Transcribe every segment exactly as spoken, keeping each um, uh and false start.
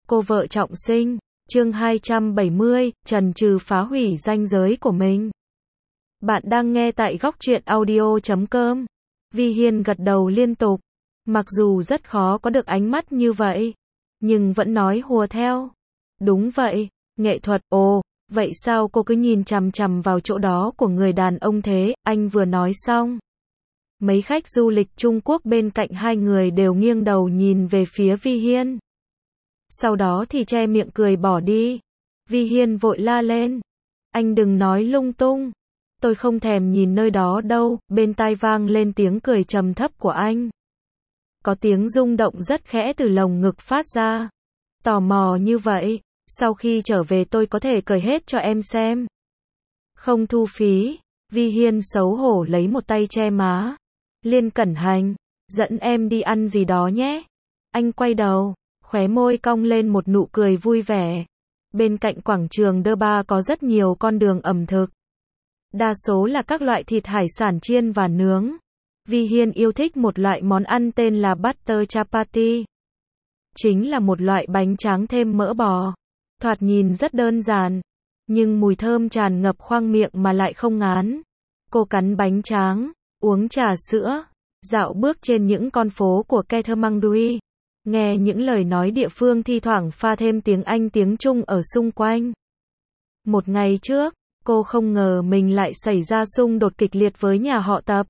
Cô vợ trọng sinh, chương hai trăm bảy mươi, chần chừ phá hủy ranh giới của mình. Bạn đang nghe tại góc truyện audio chấm com. Vi Hiên gật đầu liên tục. Mặc dù rất khó có được ánh mắt như vậy, nhưng vẫn nói hùa theo. Đúng vậy, nghệ thuật, ồ, vậy sao cô cứ nhìn chằm chằm vào chỗ đó của người đàn ông thế, anh vừa nói xong. Mấy khách du lịch Trung Quốc bên cạnh hai người đều nghiêng đầu nhìn về phía Vi Hiên. Sau đó thì che miệng cười bỏ đi. Vi Hiên vội la lên. Anh đừng nói lung tung. Tôi không thèm nhìn nơi đó đâu, bên tai vang lên tiếng cười trầm thấp của anh. Có tiếng rung động rất khẽ từ lồng ngực phát ra. Tò mò như vậy, sau khi trở về tôi có thể cởi hết cho em xem. Không thu phí. Vi Hiên xấu hổ lấy một tay che má. Liên Cẩn Hành, dẫn em đi ăn gì đó nhé. Anh quay đầu, khóe môi cong lên một nụ cười vui vẻ. Bên cạnh quảng trường Đơ Ba có rất nhiều con đường ẩm thực. Đa số là các loại thịt hải sản chiên và nướng. Vi Hiên yêu thích một loại món ăn tên là Butter Chapati. Chính là một loại bánh tráng thêm mỡ bò. Thoạt nhìn rất đơn giản, nhưng mùi thơm tràn ngập khoang miệng mà lại không ngán. Cô cắn bánh tráng, uống trà sữa, dạo bước trên những con phố của Kathmandu, nghe những lời nói địa phương thi thoảng pha thêm tiếng Anh tiếng Trung ở xung quanh. Một ngày trước, cô không ngờ mình lại xảy ra xung đột kịch liệt với nhà họ Tập.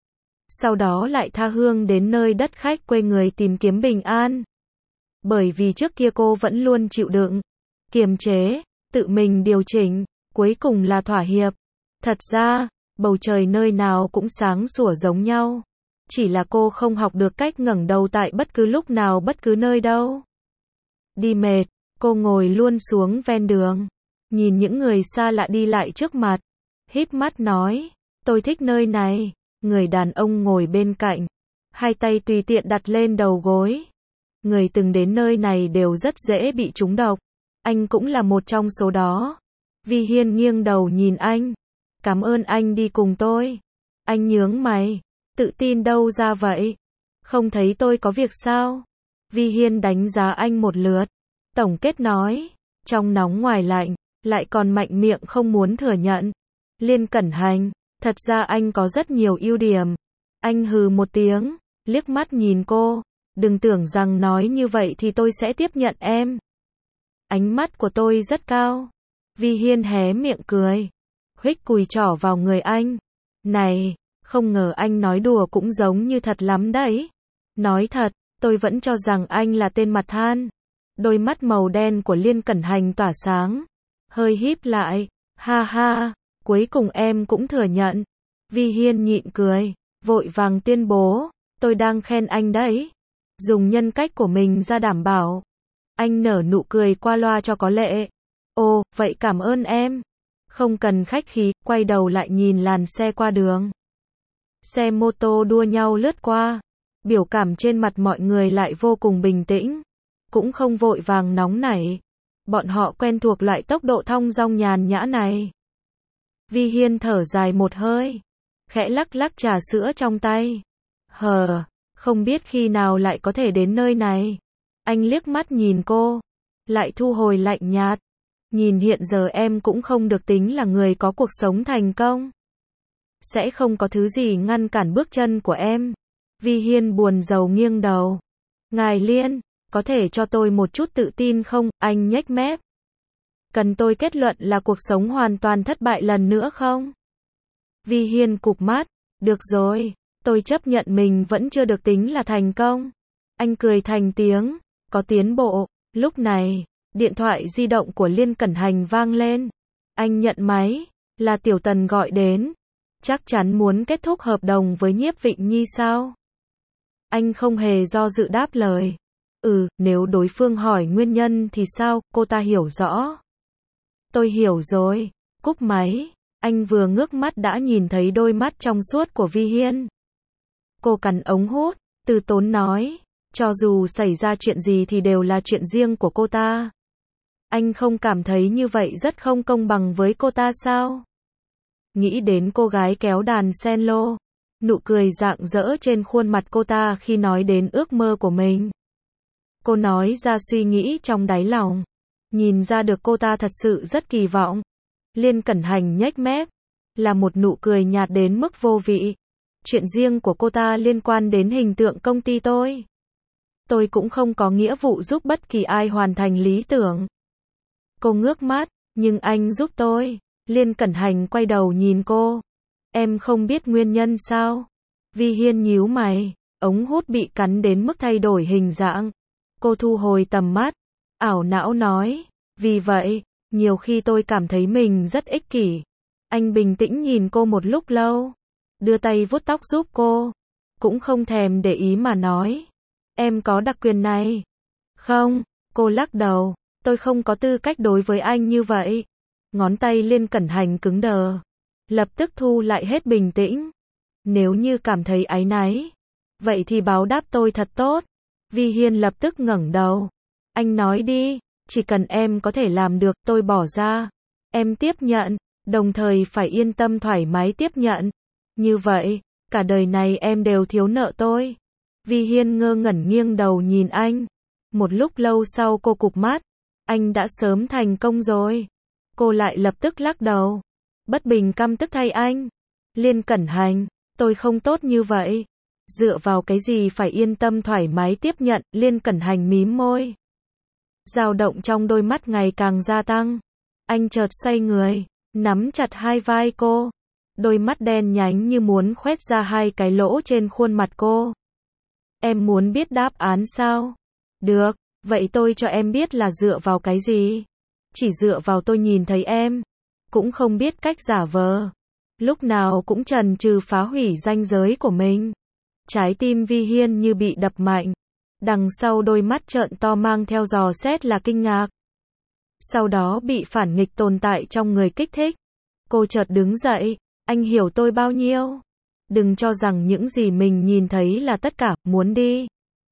Sau đó lại tha hương đến nơi đất khách quê người tìm kiếm bình an. Bởi vì trước kia cô vẫn luôn chịu đựng, kiềm chế, tự mình điều chỉnh, cuối cùng là thỏa hiệp. Thật ra, bầu trời nơi nào cũng sáng sủa giống nhau. Chỉ là cô không học được cách ngẩng đầu tại bất cứ lúc nào bất cứ nơi đâu. Đi mệt, cô ngồi luôn xuống ven đường. Nhìn những người xa lạ đi lại trước mặt. Híp mắt nói, tôi thích nơi này. Người đàn ông ngồi bên cạnh. Hai tay tùy tiện đặt lên đầu gối. Người từng đến nơi này đều rất dễ bị trúng độc. Anh cũng là một trong số đó. Vi Hiên nghiêng đầu nhìn anh. Cảm ơn anh đi cùng tôi. Anh nhướng mày. Tự tin đâu ra vậy? Không thấy tôi có việc sao? Vi Hiên đánh giá anh một lượt. Tổng kết nói. Trong nóng ngoài lạnh. Lại còn mạnh miệng không muốn thừa nhận. Liên Cẩn Hành. Thật ra anh có rất nhiều ưu điểm. Anh hừ một tiếng. Liếc mắt nhìn cô. Đừng tưởng rằng nói như vậy thì tôi sẽ tiếp nhận em. Ánh mắt của tôi rất cao. Vi Hiên hé miệng cười. Huých cùi trỏ vào người anh. Này, không ngờ anh nói đùa cũng giống như thật lắm đấy. Nói thật, tôi vẫn cho rằng anh là tên mặt than. Đôi mắt màu đen của Liên Cẩn Hành tỏa sáng. Hơi híp lại. Ha ha, cuối cùng em cũng thừa nhận. Vi Hiên nhịn cười, vội vàng tuyên bố. Tôi đang khen anh đấy. Dùng nhân cách của mình ra đảm bảo. Anh nở nụ cười qua loa cho có lệ. Ồ, vậy cảm ơn em. Không cần khách khí, quay đầu lại nhìn làn xe qua đường. Xe mô tô đua nhau lướt qua. Biểu cảm trên mặt mọi người lại vô cùng bình tĩnh. Cũng không vội vàng nóng nảy. Bọn họ quen thuộc loại tốc độ thong dong nhàn nhã này. Vi Hiên thở dài một hơi. Khẽ lắc lắc trà sữa trong tay. Hờ, không biết khi nào lại có thể đến nơi này. Anh liếc mắt nhìn cô. Lại thu hồi lạnh nhạt. Nhìn hiện giờ em cũng không được tính là người có cuộc sống thành công. Sẽ không có thứ gì ngăn cản bước chân của em. Vi Hiên buồn rầu nghiêng đầu. Ngài Liên, có thể cho tôi một chút tự tin không? Anh nhếch mép. Cần tôi kết luận là cuộc sống hoàn toàn thất bại lần nữa không? Vi Hiên cụp mắt. Được rồi, tôi chấp nhận mình vẫn chưa được tính là thành công. Anh cười thành tiếng. Có tiến bộ. Lúc này, điện thoại di động của Liên Cẩn Hành vang lên. Anh nhận máy. Là Tiểu Tần gọi đến. Chắc chắn muốn kết thúc hợp đồng với Nhiếp Vịnh Nhi sao? Anh không hề do dự đáp lời. Ừ, nếu đối phương hỏi nguyên nhân thì sao, cô ta hiểu rõ. Tôi hiểu rồi. Cúp máy. Anh vừa ngước mắt đã nhìn thấy đôi mắt trong suốt của Vi Hiên. Cô cắn ống hút, từ tốn nói. Cho dù xảy ra chuyện gì thì đều là chuyện riêng của cô ta. Anh không cảm thấy như vậy rất không công bằng với cô ta sao? Nghĩ đến cô gái kéo đàn cello. Nụ cười rạng rỡ trên khuôn mặt cô ta khi nói đến ước mơ của mình. Cô nói ra suy nghĩ trong đáy lòng. Nhìn ra được cô ta thật sự rất kỳ vọng. Liên Cẩn Hành nhếch mép, là một nụ cười nhạt đến mức vô vị. Chuyện riêng của cô ta liên quan đến hình tượng công ty tôi. Tôi cũng không có nghĩa vụ giúp bất kỳ ai hoàn thành lý tưởng. Cô ngước mắt, nhưng anh giúp tôi. Liên Cẩn Hành quay đầu nhìn cô. Em không biết nguyên nhân sao? Vi Hiên nhíu mày, ống hút bị cắn đến mức thay đổi hình dạng. Cô thu hồi tầm mắt, ảo não nói, vì vậy, nhiều khi tôi cảm thấy mình rất ích kỷ. Anh bình tĩnh nhìn cô một lúc lâu, đưa tay vuốt tóc giúp cô, cũng không thèm để ý mà nói, em có đặc quyền này. Không, cô lắc đầu, tôi không có tư cách đối với anh như vậy. Ngón tay Liên Cẩn Hành cứng đờ, lập tức thu lại hết bình tĩnh. Nếu như cảm thấy áy náy, vậy thì báo đáp tôi thật tốt. Vi Hiên lập tức ngẩng đầu. Anh nói đi, chỉ cần em có thể làm được, tôi bỏ ra. Em tiếp nhận, đồng thời phải yên tâm thoải mái tiếp nhận. Như vậy, cả đời này em đều thiếu nợ tôi. Vi Hiên ngơ ngẩn nghiêng đầu nhìn anh. Một lúc lâu sau cô cụp mắt. Anh đã sớm thành công rồi. Cô lại lập tức lắc đầu. Bất bình căm tức thay anh. Liên Cẩn Hành, tôi không tốt như vậy. Dựa vào cái gì phải yên tâm thoải mái tiếp nhận, Liên Cẩn Hành mím môi. Dao động trong đôi mắt ngày càng gia tăng. Anh chợt xoay người, nắm chặt hai vai cô. Đôi mắt đen nhánh như muốn khoét ra hai cái lỗ trên khuôn mặt cô. Em muốn biết đáp án sao? Được, vậy tôi cho em biết là dựa vào cái gì? Chỉ dựa vào tôi nhìn thấy em. Cũng không biết cách giả vờ. Lúc nào cũng chần chừ phá hủy ranh giới của mình. Trái tim Vi Hiên như bị đập mạnh. Đằng sau đôi mắt trợn to mang theo dò xét là kinh ngạc. Sau đó bị phản nghịch tồn tại trong người kích thích. Cô chợt đứng dậy. Anh hiểu tôi bao nhiêu? Đừng cho rằng những gì mình nhìn thấy là tất cả, muốn đi.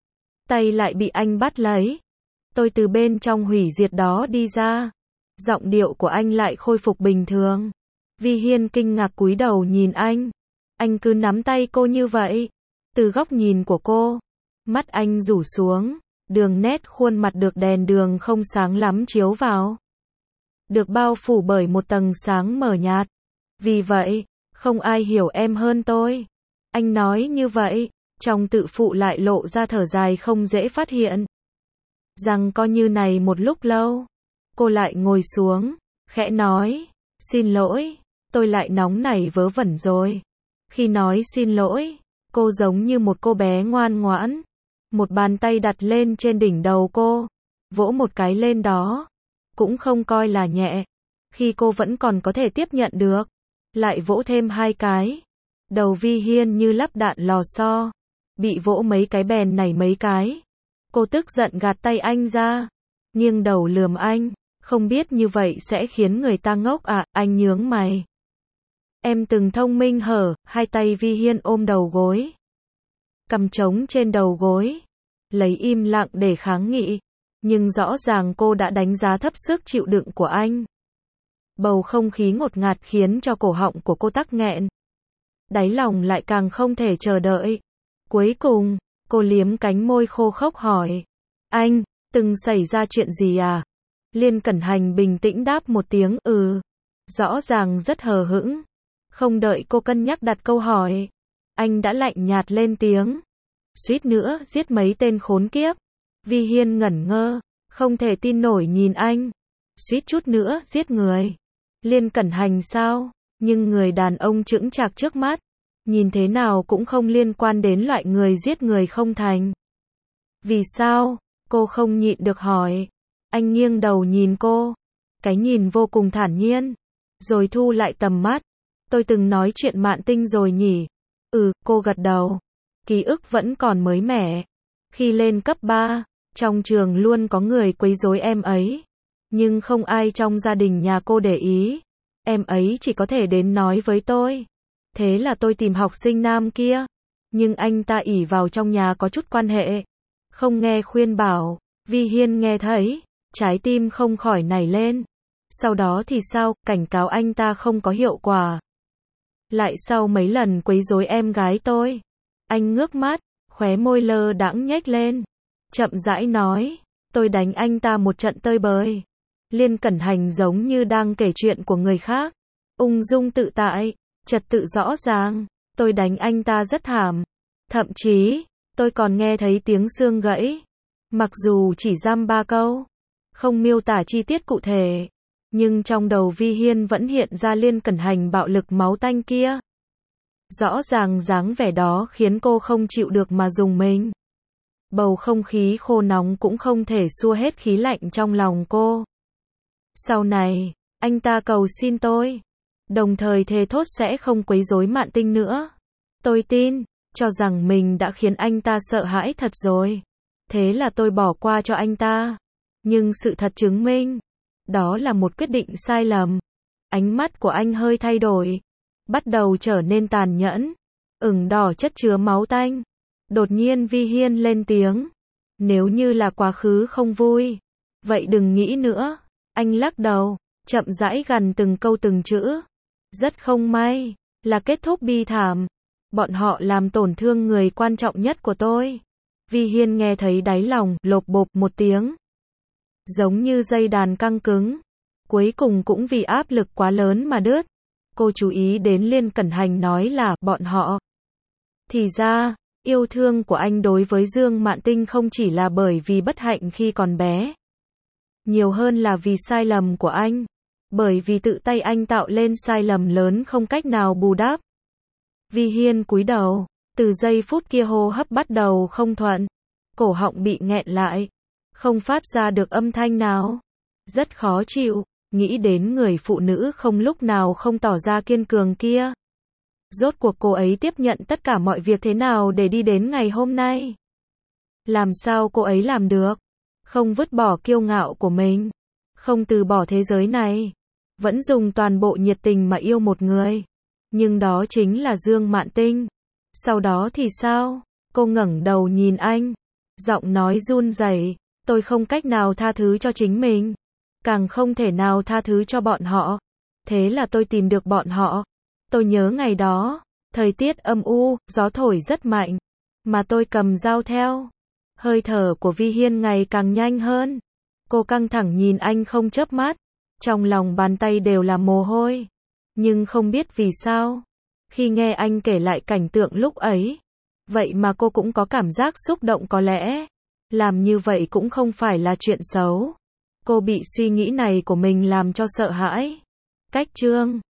Tay lại bị anh bắt lấy. Tôi từ bên trong hủy diệt đó đi ra. Giọng điệu của anh lại khôi phục bình thường. Vi Hiên kinh ngạc cúi đầu nhìn anh. Anh cứ nắm tay cô như vậy. Từ góc nhìn của cô, mắt anh rủ xuống, đường nét khuôn mặt được đèn đường không sáng lắm chiếu vào. Được bao phủ bởi một tầng sáng mờ nhạt. Vì vậy, không ai hiểu em hơn tôi. Anh nói như vậy, trong tự phụ lại lộ ra thở dài không dễ phát hiện. Rằng coi như này một lúc lâu, cô lại ngồi xuống, khẽ nói, xin lỗi, tôi lại nóng nảy vớ vẩn rồi. Khi nói xin lỗi, cô giống như một cô bé ngoan ngoãn. Một bàn tay đặt lên trên đỉnh đầu cô, vỗ một cái lên đó, cũng không coi là nhẹ. Khi cô vẫn còn có thể tiếp nhận được, lại vỗ thêm hai cái. Đầu Vi Hiên như lắp đạn lò xo, bị vỗ mấy cái bèn nảy mấy cái. Cô tức giận gạt tay anh ra, nghiêng đầu lườm anh, không biết như vậy sẽ khiến người ta ngốc à, anh nhướng mày. Em từng thông minh hở, hai tay Vi Hiên ôm đầu gối. Cầm trống trên đầu gối, lấy im lặng để kháng nghị. Nhưng rõ ràng cô đã đánh giá thấp sức chịu đựng của anh. Bầu không khí ngột ngạt khiến cho cổ họng của cô tắc nghẹn. Đáy lòng lại càng không thể chờ đợi. Cuối cùng, cô liếm cánh môi khô khốc hỏi. Anh, từng xảy ra chuyện gì à? Liên Cẩn Hành bình tĩnh đáp một tiếng ừ. Rõ ràng rất hờ hững. Không đợi cô cân nhắc đặt câu hỏi. Anh đã lạnh nhạt lên tiếng. Suýt nữa giết mấy tên khốn kiếp. Vi Hiên ngẩn ngơ, không thể tin nổi nhìn anh. Suýt chút nữa giết người. Liên Cẩn Hành sao? Nhưng người đàn ông chững chạc trước mắt, nhìn thế nào cũng không liên quan đến loại người giết người không thành. Vì sao? Cô không nhịn được hỏi. Anh nghiêng đầu nhìn cô. Cái nhìn vô cùng thản nhiên. Rồi thu lại tầm mắt. Tôi từng nói chuyện mạn tinh rồi nhỉ? Ừ, cô gật đầu. Ký ức vẫn còn mới mẻ. Khi lên cấp ba, trong trường luôn có người quấy rối em ấy. Nhưng không ai trong gia đình nhà cô để ý. Em ấy chỉ có thể đến nói với tôi. Thế là tôi tìm học sinh nam kia. Nhưng anh ta ỷ vào trong nhà có chút quan hệ. Không nghe khuyên bảo. Vi Hiên nghe thấy, trái tim không khỏi nảy lên. Sau đó thì sao? Cảnh cáo anh ta không có hiệu quả. Lại sau mấy lần quấy rối em gái tôi. Anh ngước mắt, khóe môi lơ đãng nhếch lên. chậm rãi nói, tôi đánh anh ta một trận tơi bời. Liên Cẩn Hành giống như đang kể chuyện của người khác, ung dung tự tại, trật tự rõ ràng, tôi đánh anh ta rất thảm. Thậm chí, tôi còn nghe thấy tiếng xương gãy. Mặc dù chỉ giam ba câu, không miêu tả chi tiết cụ thể, nhưng trong đầu Vi Hiên vẫn hiện ra Liên Cẩn Hành bạo lực máu tanh kia. Rõ ràng dáng vẻ đó khiến cô không chịu được mà rùng mình. Bầu không khí khô nóng cũng không thể xua hết khí lạnh trong lòng cô. Sau này, anh ta cầu xin tôi, đồng thời thề thốt sẽ không quấy rối Mạn Tinh nữa. Tôi tin, cho rằng mình đã khiến anh ta sợ hãi thật rồi. Thế là tôi bỏ qua cho anh ta. Nhưng sự thật chứng minh, đó là một quyết định sai lầm. Ánh mắt của anh hơi thay đổi, bắt đầu trở nên tàn nhẫn, ửng đỏ chất chứa máu tanh. Đột nhiên Vi Hiên lên tiếng, nếu như là quá khứ không vui, vậy đừng nghĩ nữa. Anh lắc đầu, chậm rãi gằn từng câu từng chữ. Rất không may, là kết thúc bi thảm. Bọn họ làm tổn thương người quan trọng nhất của tôi. Vi Hiên nghe thấy đáy lòng lộp bộp một tiếng, giống như dây đàn căng cứng. Cuối cùng cũng vì áp lực quá lớn mà đứt. Cô chú ý đến Liên Cẩn Hành nói là bọn họ. Thì ra, yêu thương của anh đối với Dương Mạn Tinh không chỉ là bởi vì bất hạnh khi còn bé, nhiều hơn là vì sai lầm của anh. Bởi vì tự tay anh tạo lên sai lầm lớn không cách nào bù đắp. Vi Hiên cúi đầu, từ giây phút kia hô hấp bắt đầu không thuận, cổ họng bị nghẹn lại, không phát ra được âm thanh nào. Rất khó chịu, nghĩ đến người phụ nữ không lúc nào không tỏ ra kiên cường kia. Rốt cuộc cô ấy tiếp nhận tất cả mọi việc thế nào để đi đến ngày hôm nay? Làm sao cô ấy làm được? Không vứt bỏ kiêu ngạo của mình, không từ bỏ thế giới này, vẫn dùng toàn bộ nhiệt tình mà yêu một người. Nhưng đó chính là Dương Mạn Tinh. Sau đó thì sao? Cô ngẩng đầu nhìn anh, giọng nói run rẩy, tôi không cách nào tha thứ cho chính mình, càng không thể nào tha thứ cho bọn họ. Thế là tôi tìm được bọn họ. Tôi nhớ ngày đó, thời tiết âm u, gió thổi rất mạnh, mà tôi cầm dao theo. Hơi thở của Vi Hiên ngày càng nhanh hơn. Cô căng thẳng nhìn anh không chớp mắt, trong lòng bàn tay đều là mồ hôi. Nhưng không biết vì sao, khi nghe anh kể lại cảnh tượng lúc ấy, vậy mà cô cũng có cảm giác xúc động. Có lẽ, làm như vậy cũng không phải là chuyện xấu. Cô bị suy nghĩ này của mình làm cho sợ hãi. Cách chương